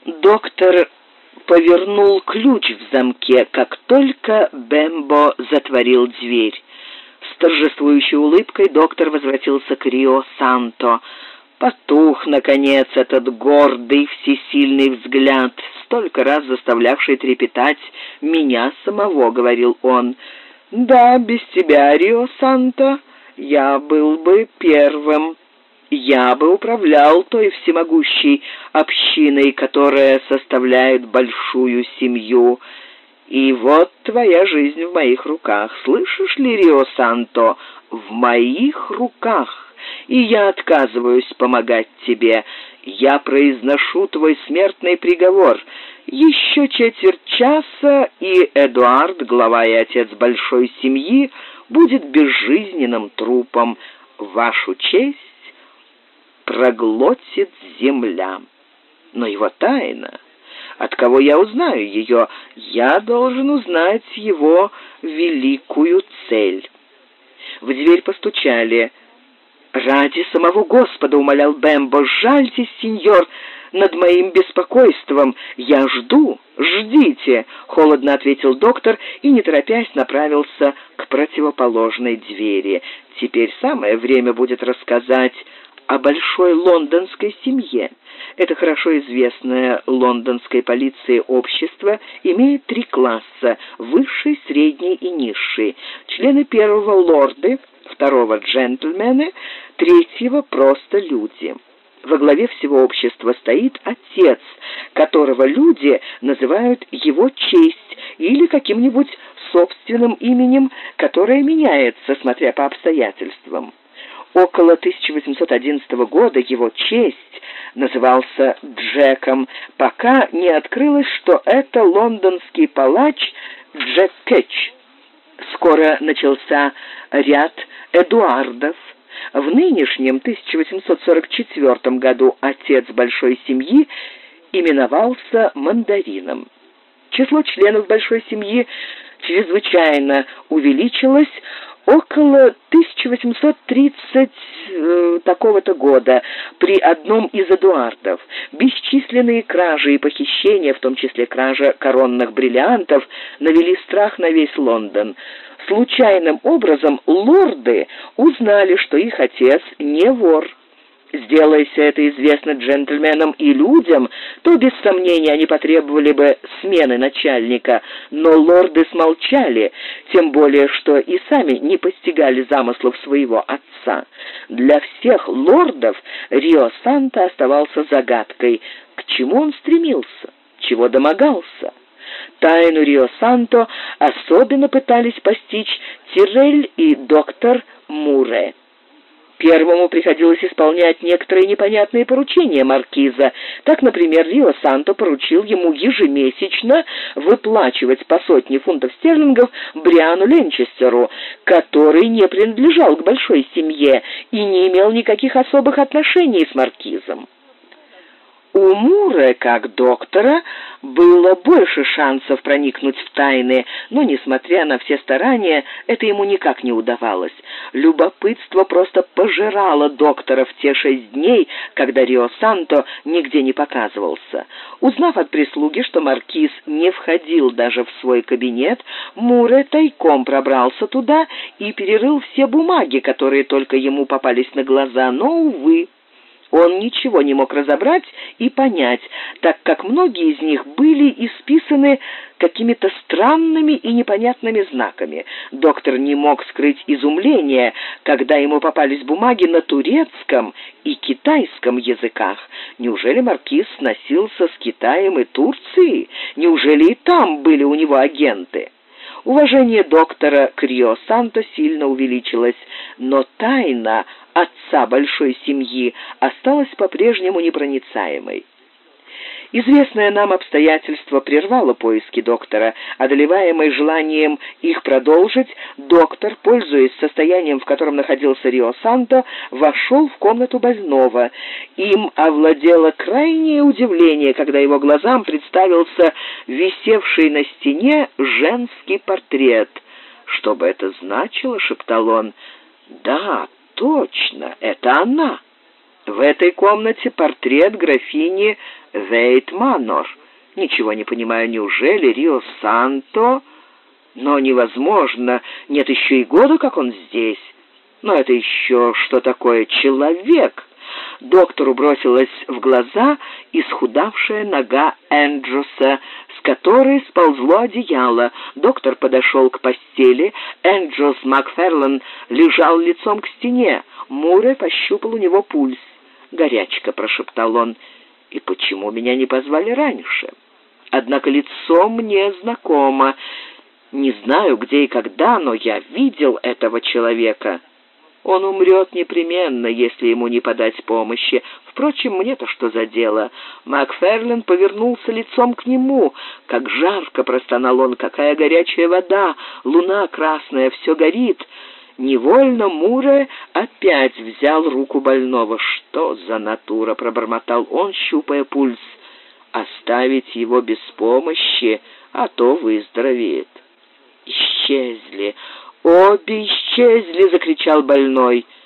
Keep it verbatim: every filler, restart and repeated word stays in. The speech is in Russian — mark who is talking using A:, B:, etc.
A: Доктор повернул ключ в замке, как только Бембо затворил дверь. С торжествующей улыбкой доктор возвратился к Рио Санто. Потух, наконец, этот гордый, всесильный взгляд, столько раз заставлявший трепетать меня самого, — говорил он. Да, без тебя, Рио Санто, я был бы первым. Я бы управлял той всемогущей общиной, которая составляет большую семью. И вот твоя жизнь в моих руках. Слышишь ли, Рио Санто, в моих руках. И я отказываюсь помогать тебе. Я произношу твой смертный приговор. Еще четверть часа, и Эдуард, глава и отец большой семьи, будет безжизненным трупом. Вашу честь проглотит земля. Но его тайна, от кого я узнаю ее? Я должен узнать его великую цель. В дверь постучали. «Ради самого Господа, — умолял Бембо, — жальтесь, сеньор, над моим беспокойством. Я жду. Ждите!» — холодно ответил доктор и, не торопясь, направился к противоположной двери. Теперь самое время будет рассказать о большой лондонской семье. Это хорошо известное лондонской полиции общество имеет три класса — высший, средний и низший. Члены первого — лорды, второго — джентльмены, третьего — просто люди. Во главе всего общества стоит отец, которого люди называют его честь или каким-нибудь собственным именем, которое меняется, смотря по обстоятельствам. Около тысяча восемьсот одиннадцатого года его честь назывался Джеком, пока не открылось, что это лондонский палач Джек Кетч. Скоро начался ряд Эдуардов. В нынешнем тысяча восемьсот сорок четвёртом году отец большой семьи именовался Мандарином. Число членов большой семьи чрезвычайно увеличилось. Около тысяча восемьсот тридцатого э, такого-то года при одном из Эдуардов бесчисленные кражи и похищения, в том числе кража коронных бриллиантов, навели страх на весь Лондон. Случайным образом лорды узнали, что их отец не вор. Сделайся это известно джентльменам и людям, то без сомнения они потребовали бы смены начальника, но лорды смолчали, тем более что и сами не постигали замыслов своего отца. Для всех лордов Рио Санто оставался загадкой, к чему он стремился, чего домогался. Тайну Рио Санто особенно пытались постичь Тиррель и доктор Муре. Первому приходилось исполнять некоторые непонятные поручения маркиза. Так, например, Рио Санто поручил ему ежемесячно выплачивать по сотне фунтов стерлингов Бриану Ленчестеру, который не принадлежал к большой семье и не имел никаких особых отношений с маркизом. У Муре, как доктора, было больше шансов проникнуть в тайны, но, несмотря на все старания, это ему никак не удавалось. Любопытство просто пожирало доктора в те шесть дней, когда Рио Санто нигде не показывался. Узнав от прислуги, что маркиз не входил даже в свой кабинет, Муре тайком пробрался туда и перерыл все бумаги, которые только ему попались на глаза, но, увы, он ничего не мог разобрать и понять, так как многие из них были исписаны какими-то странными и непонятными знаками. Доктор не мог скрыть изумления, когда ему попались бумаги на турецком и китайском языках. Неужели маркиз сносился с Китаем и Турцией? Неужели и там были у него агенты? Уважение доктора к Рио Санто сильно увеличилось, но тайна отца большой семьи осталась по-прежнему непроницаемой. Известное нам обстоятельство прервало поиски доктора. Одолеваемый желанием их продолжить, доктор, пользуясь состоянием, в котором находился Рио Санто, вошел в комнату больного. Им овладело крайнее удивление, когда его глазам представился висевший на стене женский портрет. «Что бы это значило?» — шептал он. «Да, точно, это она!» В этой комнате портрет графини Вейтманор. Ничего не понимаю, неужели Рио-Санто? Но невозможно, нет еще и года, как он здесь. Но это еще что такое человек? Доктору бросилась в глаза исхудавшая нога Энджоса, с которой сползло одеяло. Доктор подошел к постели. Энджос Макферлан лежал лицом к стене. Мурray пощупал у него пульс. «Горячка», — прошептал он. «И почему меня не позвали раньше? Однако лицо мне знакомо. Не знаю, где и когда, но я видел этого человека. Он умрет непременно, если ему не подать помощи. Впрочем, мне-то что за дело?» Макферлан повернулся лицом к нему. «Как жарко!» — простонал он. «Какая горячая вода! Луна красная, все горит!» Невольно Мурray опять взял руку больного. «Что за натура?» — пробормотал он, щупая пульс. «Оставить его без помощи, а то выздоровеет». «Исчезли! Обе исчезли!» — закричал больной.